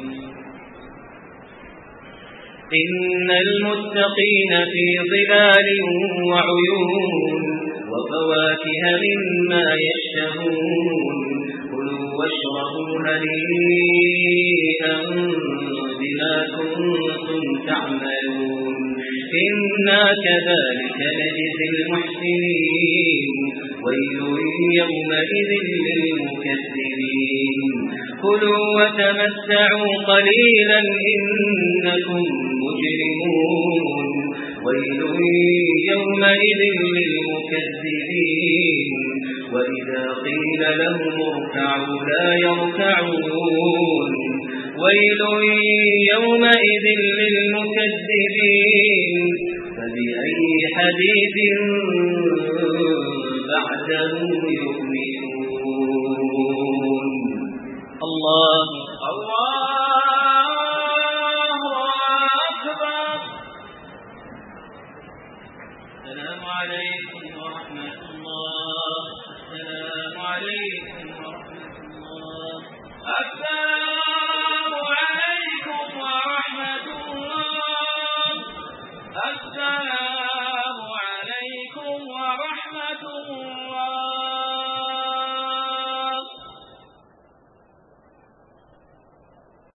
إن المتقين في ظلال وعيون وفواكه مما يشتهون كلوا واشربوا هنيئا بما كنتم تعملون إنا كذلك نجزي المحسنين ويل يومئذ للمكذبين كلوا وتمتعوا قليلا إنكم مجرمون ويل يومئذ للمكذبين وإذا قيل لهم اركعوا لا يركعون ويل يومئذ للمكذبين فبأي حديث بعده يؤمنون الله الله أكبر السلام عليكم ورحمة الله